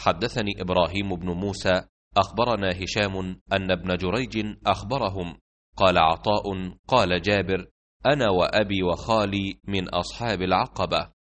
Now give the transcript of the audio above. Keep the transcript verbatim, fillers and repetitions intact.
حدثني إبراهيم بن موسى أخبرنا هشام أن ابن جريج أخبرهم قال عطاء قال جابر: أنا وأبي وخالي من أصحاب العقبة.